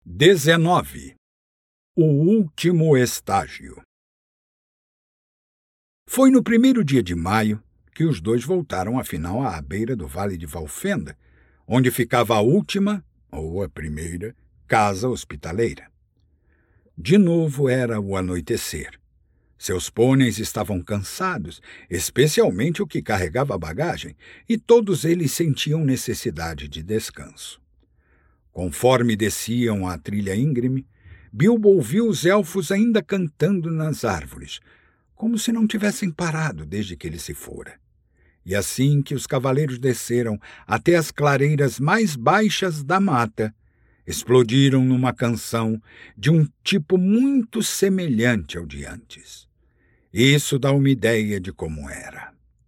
19. O último estágio. Foi no primeiro dia de maio que os dois voltaram afinal à beira do vale de Valfenda, onde ficava a última, ou a primeira, casa hospitaleira. De novo era o anoitecer. Seus pôneis estavam cansados, especialmente o que carregava a bagagem, e todos eles sentiam necessidade de descanso. Conforme desciam a trilha íngreme, Bilbo ouviu os elfos ainda cantando nas árvores, como se não tivessem parado desde que ele se fora. E assim que os cavaleiros desceram até as clareiras mais baixas da mata, explodiram numa canção de um tipo muito semelhante ao de antes. Isso dá uma ideia de como era.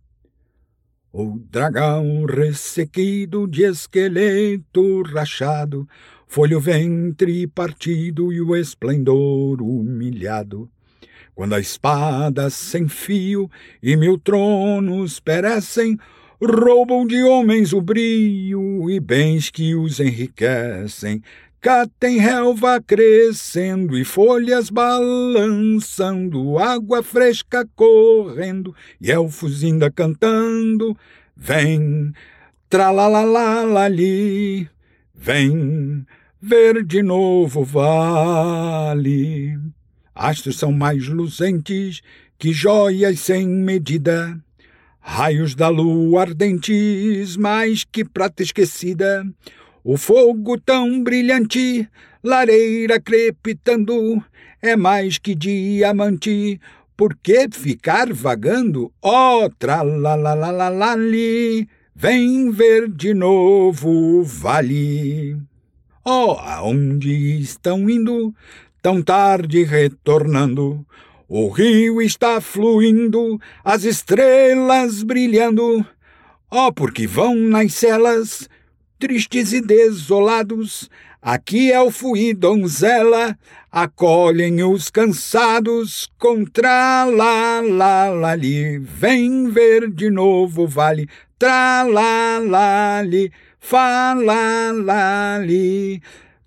O dragão ressequido de esqueleto rachado, foi-lhe o ventre partido e o esplendor humilhado. Quando a espada sem fio e 1000 tronos perecem, roubam de homens o brio e bens que os enriquecem. Cá tem relva crescendo e folhas balançando, água fresca correndo e elfos ainda cantando. Vem, tralalalali, vem ver de novo o vale. Astros são mais luzentes que joias sem medida, raios da lua ardentes mais que prata esquecida. O fogo tão brilhante, lareira crepitando, é mais que diamante. Por que ficar vagando? Oh, tralalalali, vem ver de novo o vale. Oh, aonde estão indo, tão tarde retornando? O rio está fluindo, as estrelas brilhando. Oh, porque vão nas celas, tristes e desolados, aqui elfo e donzela acolhem os cansados com tralalali. Vem ver de novo o vale, tralalali, falalali,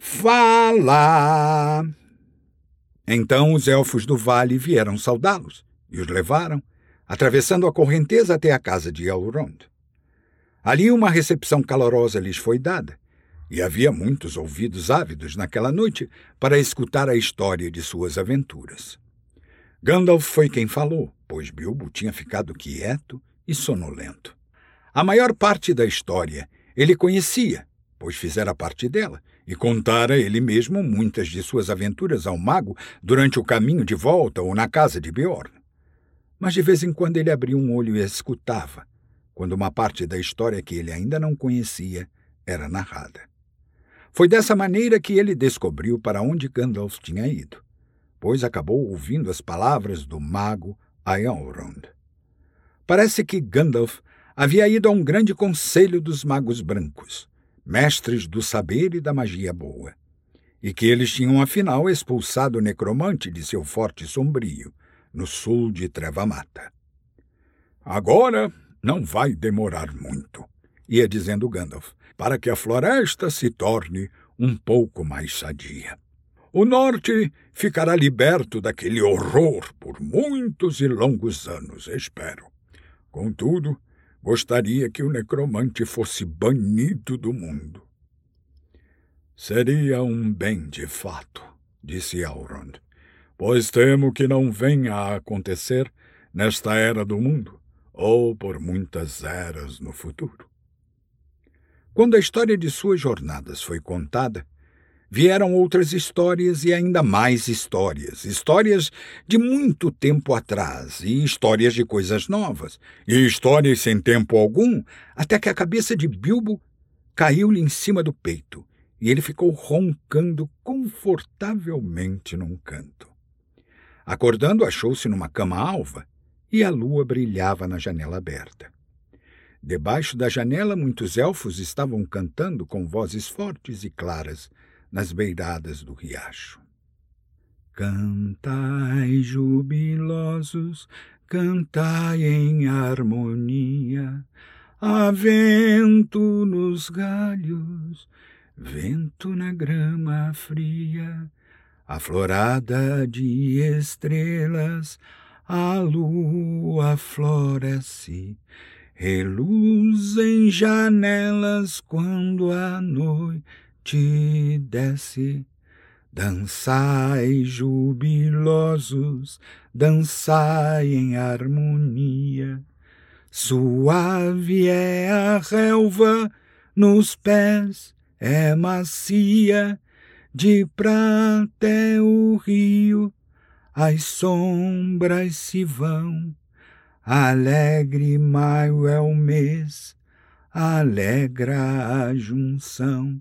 fala. Então os elfos do vale vieram saudá-los e os levaram, atravessando a correnteza até a casa de Elrond. Ali uma recepção calorosa lhes foi dada, e havia muitos ouvidos ávidos naquela noite para escutar a história de suas aventuras. Gandalf foi quem falou, pois Bilbo tinha ficado quieto e sonolento. A maior parte da história ele conhecia, pois fizera parte dela, e contara ele mesmo muitas de suas aventuras ao mago durante o caminho de volta ou na casa de Beorn. Mas de vez em quando ele abria um olho e escutava, quando uma parte da história que ele ainda não conhecia era narrada. Foi dessa maneira que ele descobriu para onde Gandalf tinha ido, pois acabou ouvindo as palavras do mago a Elrond. Parece que Gandalf havia ido a um grande conselho dos magos brancos, mestres do saber e da magia boa, e que eles tinham afinal expulsado o necromante de seu forte sombrio, no sul de Treva-Mata. Agora não vai demorar muito, ia dizendo Gandalf, para que a floresta se torne um pouco mais sadia. O norte ficará liberto daquele horror por muitos e longos anos, espero. Contudo, gostaria que o necromante fosse banido do mundo. Seria um bem de fato, disse Elrond, pois temo que não venha a acontecer nesta era do mundo, ou por muitas eras no futuro. Quando a história de suas jornadas foi contada, vieram outras histórias e ainda mais histórias de muito tempo atrás, e histórias de coisas novas, e histórias sem tempo algum, até que a cabeça de Bilbo caiu-lhe em cima do peito, e ele ficou roncando confortavelmente num canto. Acordando, achou-se numa cama alva, e a lua brilhava na janela aberta. Debaixo da janela, muitos elfos estavam cantando com vozes fortes e claras nas beiradas do riacho. Cantai, jubilosos, cantai em harmonia, há vento nos galhos, Vento na grama fria, aflorada de estrelas, a lua floresce, reluz em janelas quando a noite desce. Dançai jubilosos, dançai em harmonia, suave é a relva, nos pés é macia, de prata é o rio, as sombras se vão. Alegre maio é o mês, alegra a junção.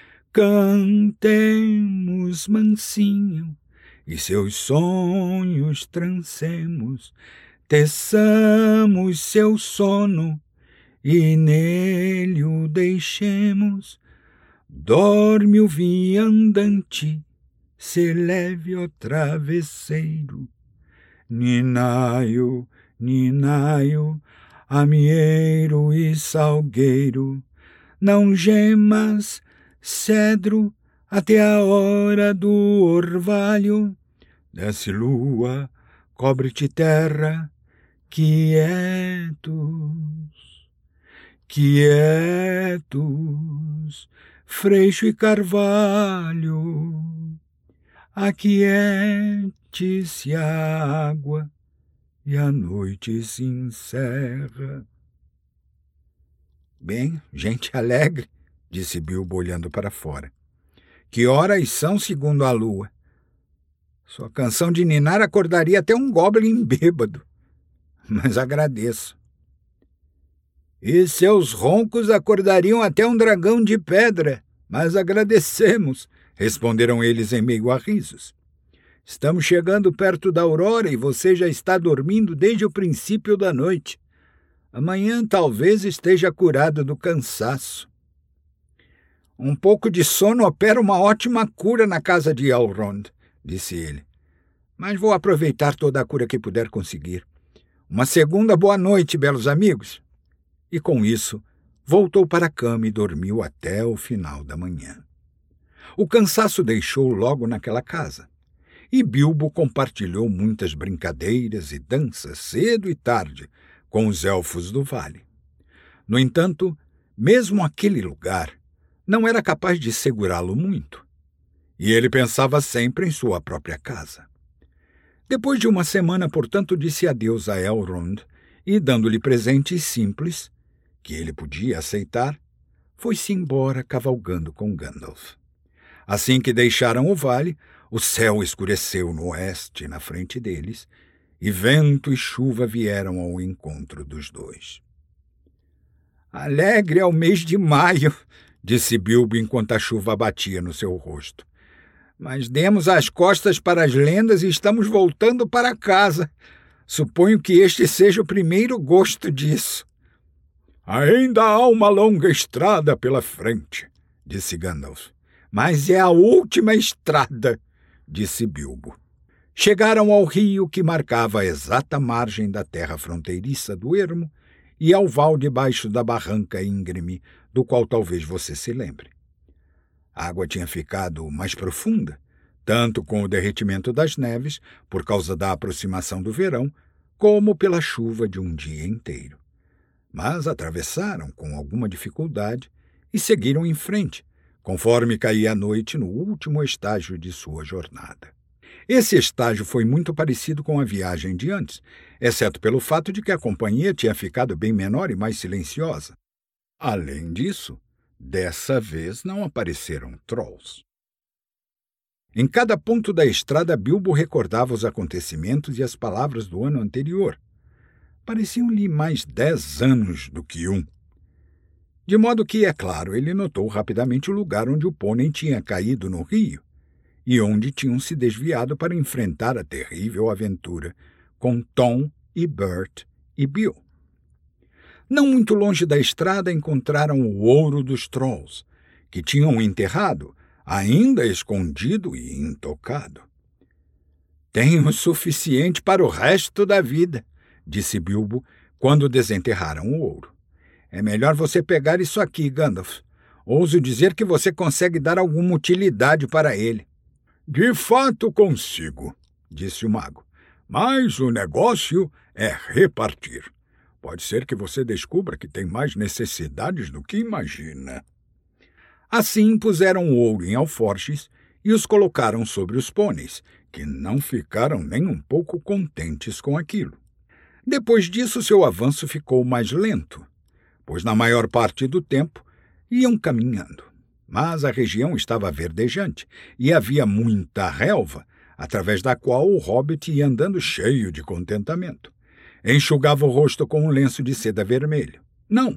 Cantemos mansinho e seus sonhos trancemos, teçamos seu sono e nele o deixemos. Dorme o viandante, se leve o travesseiro. Ninaio, ninaio, amieiro e salgueiro, não gemas, cedro, até a hora do orvalho. Desce lua, cobre-te terra, quietos, quietos, freixo e carvalho, aquiete-se a água e a noite se encerra. Bem, gente alegre, disse Bilbo olhando para fora. Que horas são segundo a lua? Sua canção de ninar acordaria até um goblin bêbado. Mas agradeço. E seus roncos acordariam até um dragão de pedra, mas agradecemos, responderam eles em meio a risos. Estamos chegando perto da aurora e você já está dormindo desde o princípio da noite. Amanhã talvez esteja curado do cansaço. Um pouco de sono opera uma ótima cura na casa de Elrond, disse ele. Mas vou aproveitar toda a cura que puder conseguir. Uma segunda boa noite, belos amigos. E com isso, voltou para a cama e dormiu até o final da manhã. O cansaço deixou logo naquela casa, e Bilbo compartilhou muitas brincadeiras e danças cedo e tarde com os elfos do vale. No entanto, mesmo aquele lugar não era capaz de segurá-lo muito, e ele pensava sempre em sua própria casa. Depois de uma semana, portanto, disse adeus a Elrond e, dando-lhe presentes simples, que ele podia aceitar, foi-se embora cavalgando com Gandalf. Assim que deixaram o vale, o céu escureceu no oeste na frente deles, e vento e chuva vieram ao encontro dos dois. Alegre é o mês de maio, disse Bilbo enquanto a chuva batia no seu rosto. Mas demos as costas para as lendas e estamos voltando para casa. Suponho que este seja o primeiro gosto disso. Ainda há uma longa estrada pela frente, disse Gandalf. Mas é a última estrada, disse Bilbo. Chegaram ao rio que marcava a exata margem da terra fronteiriça do ermo e ao val debaixo da barranca íngreme, do qual talvez você se lembre. A água tinha ficado mais profunda, tanto com o derretimento das neves, por causa da aproximação do verão, como pela chuva de um dia inteiro. Mas atravessaram com alguma dificuldade e seguiram em frente, conforme caía a noite no último estágio de sua jornada. Esse estágio foi muito parecido com a viagem de antes, exceto pelo fato de que a companhia tinha ficado bem menor e mais silenciosa. Além disso, dessa vez não apareceram trolls. Em cada ponto da estrada, Bilbo recordava os acontecimentos e as palavras do ano anterior. Pareciam-lhe mais 10 anos do que um. De modo que, é claro, ele notou rapidamente o lugar onde o pônei tinha caído no rio e onde tinham se desviado para enfrentar a terrível aventura com Tom e Bert e Bill. Não muito longe da estrada encontraram o ouro dos trolls, que tinham enterrado, ainda escondido e intocado. Tenho o suficiente para o resto da vida, disse Bilbo quando desenterraram o ouro. É melhor você pegar isso aqui, Gandalf. ouso dizer que você consegue dar alguma utilidade para ele. De fato consigo, disse o mago. Mas o negócio é repartir. Pode ser que você descubra que tem mais necessidades do que imagina. Assim puseram o ouro em alforjes e os colocaram sobre os pôneis, que não ficaram nem um pouco contentes com aquilo. Depois disso, seu avanço ficou mais lento, pois na maior parte do tempo iam caminhando. Mas a região estava verdejante e havia muita relva, através da qual o hobbit ia andando cheio de contentamento. Enxugava o rosto com um lenço de seda vermelho. Não,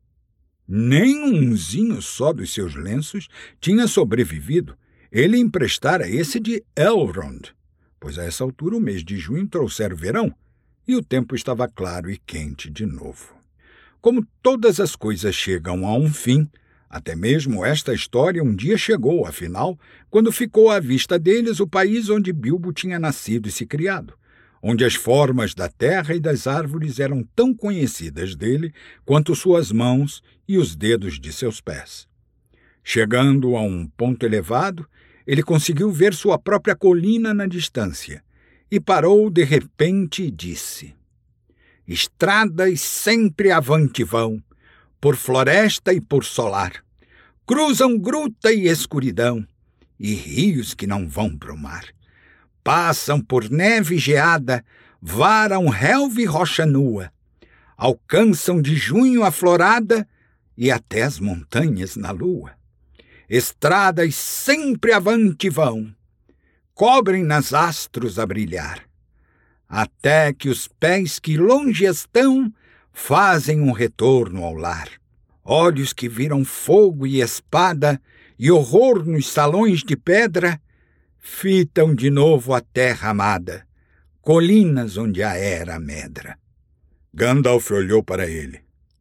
nem umzinho só dos seus lenços tinha sobrevivido. Ele emprestara esse de Elrond, pois a essa altura o mês de junho trouxera o verão e o tempo estava claro e quente de novo. Como todas as coisas chegam a um fim, até mesmo esta história um dia chegou, afinal, quando ficou à vista deles o país onde Bilbo tinha nascido e se criado, onde as formas da terra e das árvores eram tão conhecidas dele quanto suas mãos e os dedos de seus pés. Chegando a um ponto elevado, ele conseguiu ver sua própria colina na distância e parou de repente e disse: Estradas sempre avante vão, por floresta e por solar, cruzam gruta e escuridão, e rios que não vão pro mar. Passam por neve geada, varam relva e rocha nua, alcançam de junho a florada e até as montanhas na lua. Estradas sempre avante vão, cobrem nas astros a brilhar, até que os pés que longe estão fazem um retorno ao lar. Olhos que viram fogo e espada e horror nos salões de pedra, fitam de novo a terra amada, colinas onde a era medra. Gandalf olhou para ele.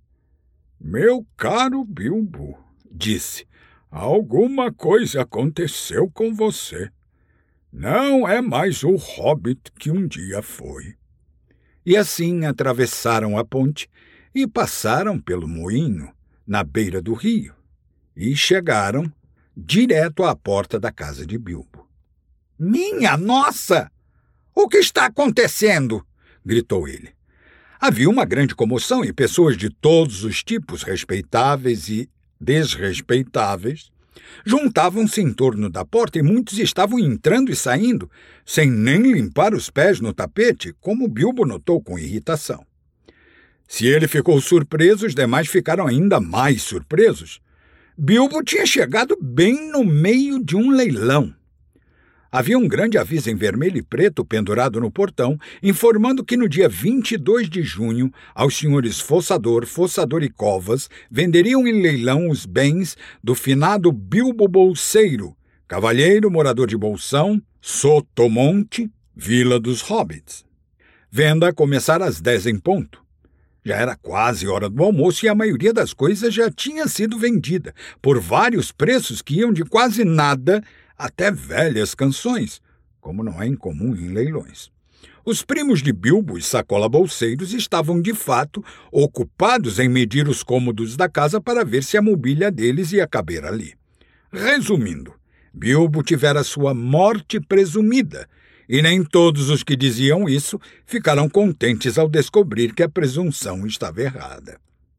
Meu caro Bilbo, disse, alguma coisa aconteceu com você. Não é mais o hobbit que um dia foi. E assim atravessaram a ponte e passaram pelo moinho, na beira do rio, e chegaram direto à porta da casa de Bilbo. Minha nossa! O que está acontecendo? Gritou ele. Havia uma grande comoção e pessoas de todos os tipos, respeitáveis e desrespeitáveis, juntavam-se em torno da porta e muitos estavam entrando e saindo, sem nem limpar os pés no tapete, como Bilbo notou com irritação. Se ele ficou surpreso, os demais ficaram ainda mais surpresos. Bilbo tinha chegado bem no meio de um leilão. Havia um grande aviso em vermelho e preto pendurado no portão, informando que no dia 22 de junho, aos senhores Fossador e Covas venderiam em leilão os bens do finado Bilbo Bolseiro, cavalheiro morador de Bolsão, Sotomonte, Vila dos Hobbits. Venda começara às 10 em ponto. Já era quase hora do almoço e a maioria das coisas já tinha sido vendida, por vários preços que iam de quase nada até velhas canções, como não é incomum em leilões. Os primos de Bilbo e Sacola Bolseiros estavam, de fato, ocupados em medir os cômodos da casa para ver se a mobília deles ia caber ali. Resumindo, Bilbo tivera sua morte presumida, e nem todos os que diziam isso ficaram contentes ao descobrir que a presunção estava errada.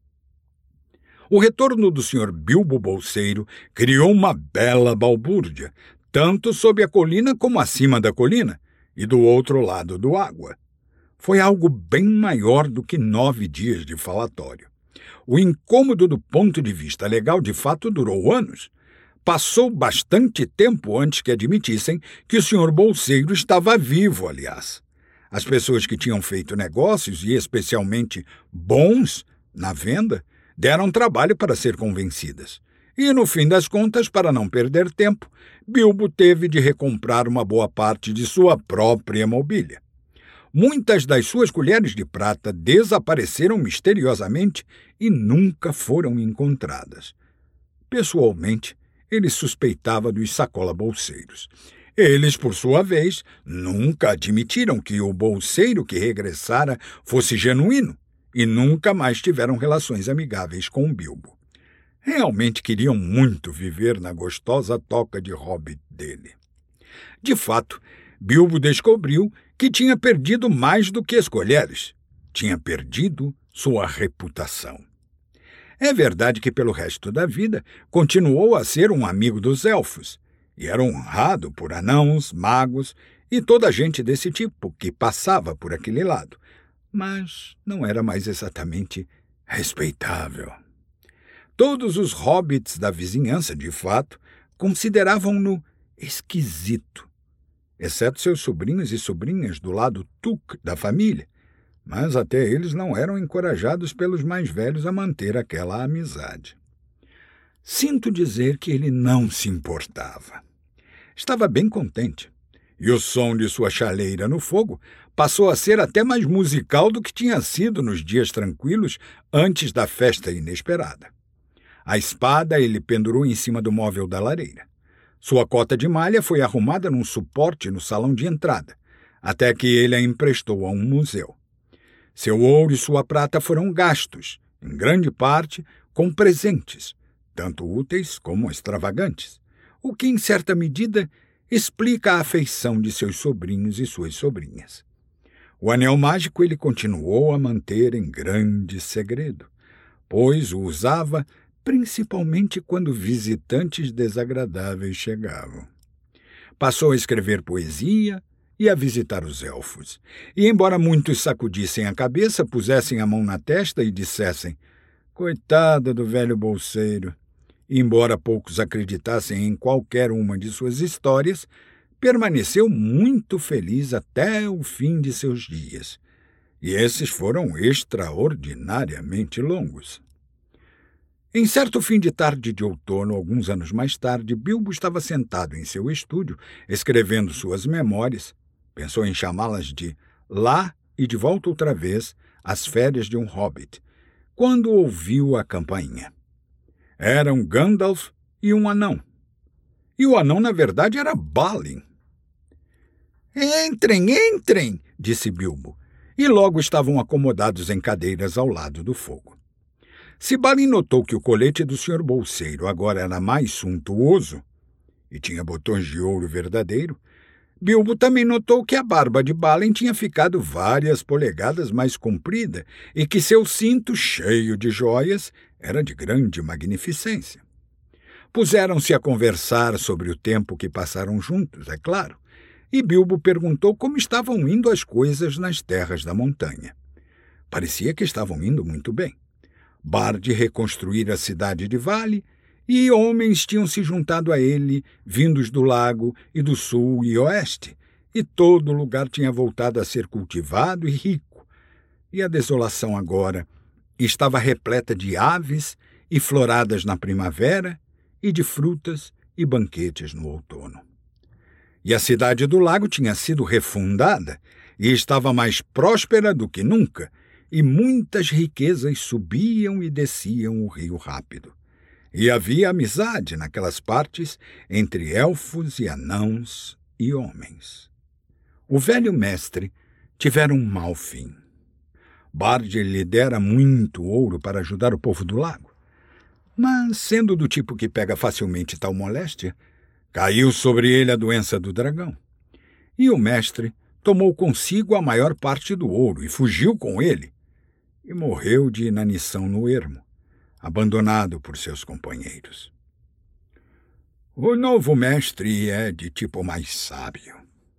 O retorno do Sr. Bilbo Bolseiro criou uma bela balbúrdia, tanto sob a colina como acima da colina, e do outro lado do água. Foi algo bem maior do que 9 dias de falatório. O incômodo do ponto de vista legal de fato durou anos. Passou bastante tempo antes que admitissem que o Sr. Bolseiro estava vivo, aliás. As pessoas que tinham feito negócios, e especialmente bons, na venda, deram trabalho para ser convencidas. E, no fim das contas, para não perder tempo, Bilbo teve de recomprar uma boa parte de sua própria mobília. Muitas das suas colheres de prata desapareceram misteriosamente e nunca foram encontradas. Pessoalmente, ele suspeitava dos Sacola Bolseiros. Eles, por sua vez, nunca admitiram que o bolseiro que regressara fosse genuíno e nunca mais tiveram relações amigáveis com Bilbo. Realmente queriam muito viver na gostosa toca de hobbit dele. De fato, Bilbo descobriu que tinha perdido mais do que as colheres. Tinha perdido sua reputação. É verdade que pelo resto da vida continuou a ser um amigo dos elfos, e era honrado por anãos, magos e toda a gente desse tipo que passava por aquele lado, mas não era mais exatamente respeitável. Todos os hobbits da vizinhança, de fato, consideravam-no esquisito, exceto seus sobrinhos e sobrinhas do lado Took da família, mas até eles não eram encorajados pelos mais velhos a manter aquela amizade. Sinto dizer que ele não se importava. Estava bem contente, e o som de sua chaleira no fogo passou a ser até mais musical do que tinha sido nos dias tranquilos antes da festa inesperada. A espada ele pendurou em cima do móvel da lareira. Sua cota de malha foi arrumada num suporte no salão de entrada, até que ele a emprestou a um museu. Seu ouro e sua prata foram gastos, em grande parte, com presentes, tanto úteis como extravagantes, o que, em certa medida, explica a afeição de seus sobrinhos e suas sobrinhas. O anel mágico ele continuou a manter em grande segredo, pois o usava principalmente quando visitantes desagradáveis chegavam. Passou a escrever poesia e a visitar os elfos. E, embora muitos sacudissem a cabeça, pusessem a mão na testa e dissessem: "Coitada do velho bolseiro", e, embora poucos acreditassem em qualquer uma de suas histórias, permaneceu muito feliz até o fim de seus dias. E esses foram extraordinariamente longos. Em certo fim de tarde de outono, alguns anos mais tarde, Bilbo estava sentado em seu estúdio, escrevendo suas memórias. Pensou em chamá-las de Lá e de Volta Outra Vez, As Férias de um Hobbit, quando ouviu a campainha. Eram Gandalf e um anão. E o anão, na verdade, era Balin. "Entrem, entrem!" disse Bilbo, e logo estavam acomodados em cadeiras ao lado do fogo. Se Balin notou que o colete do Sr. Bolseiro agora era mais suntuoso e tinha botões de ouro verdadeiro, Bilbo também notou que a barba de Balin tinha ficado várias polegadas mais comprida e que seu cinto, cheio de joias, era de grande magnificência. Puseram-se a conversar sobre o tempo que passaram juntos, é claro, e Bilbo perguntou como estavam indo as coisas nas terras da montanha. Parecia que estavam indo muito bem. Bard reconstruíra a cidade de Vale, e homens tinham se juntado a ele, vindos do lago e do sul e oeste, e todo o lugar tinha voltado a ser cultivado e rico. E a desolação agora estava repleta de aves e floradas na primavera, e de frutas e banquetes no outono. E a cidade do lago tinha sido refundada e estava mais próspera do que nunca, e muitas riquezas subiam e desciam o rio rápido. E havia amizade naquelas partes entre elfos e anãos e homens. O velho mestre tivera um mau fim. Bard lhe dera muito ouro para ajudar o povo do lago, mas, sendo do tipo que pega facilmente tal moléstia, caiu sobre ele a doença do dragão. E o mestre tomou consigo a maior parte do ouro e fugiu com ele, e morreu de inanição no ermo, abandonado por seus companheiros. "O novo mestre é de tipo mais sábio",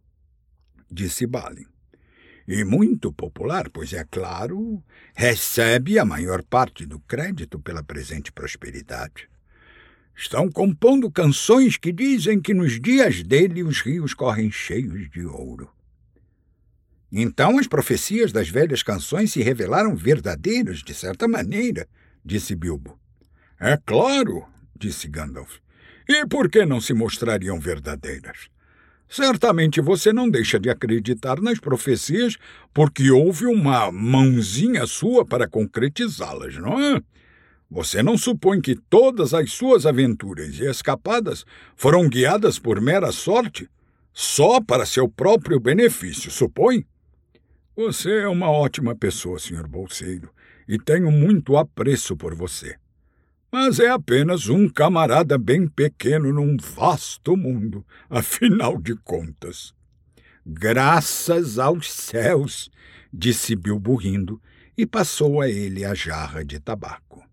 disse Balin, "e muito popular, pois, é claro, recebe a maior parte do crédito pela presente prosperidade. Estão compondo canções que dizem que nos dias dele os rios correm cheios de ouro." "Então as profecias das velhas canções se revelaram verdadeiras, de certa maneira", disse Bilbo. "É claro", disse Gandalf. "E por que não se mostrariam verdadeiras? Certamente você não deixa de acreditar nas profecias porque houve uma mãozinha sua para concretizá-las, não é? Você não supõe que todas as suas aventuras e escapadas foram guiadas por mera sorte, só para seu próprio benefício, supõe? Você é uma ótima pessoa, Sr. Bolseiro, e tenho muito apreço por você. mas é apenas um camarada bem pequeno num vasto mundo, afinal de contas. Graças aos céus, disse Bilbo rindo, e passou a ele a jarra de tabaco.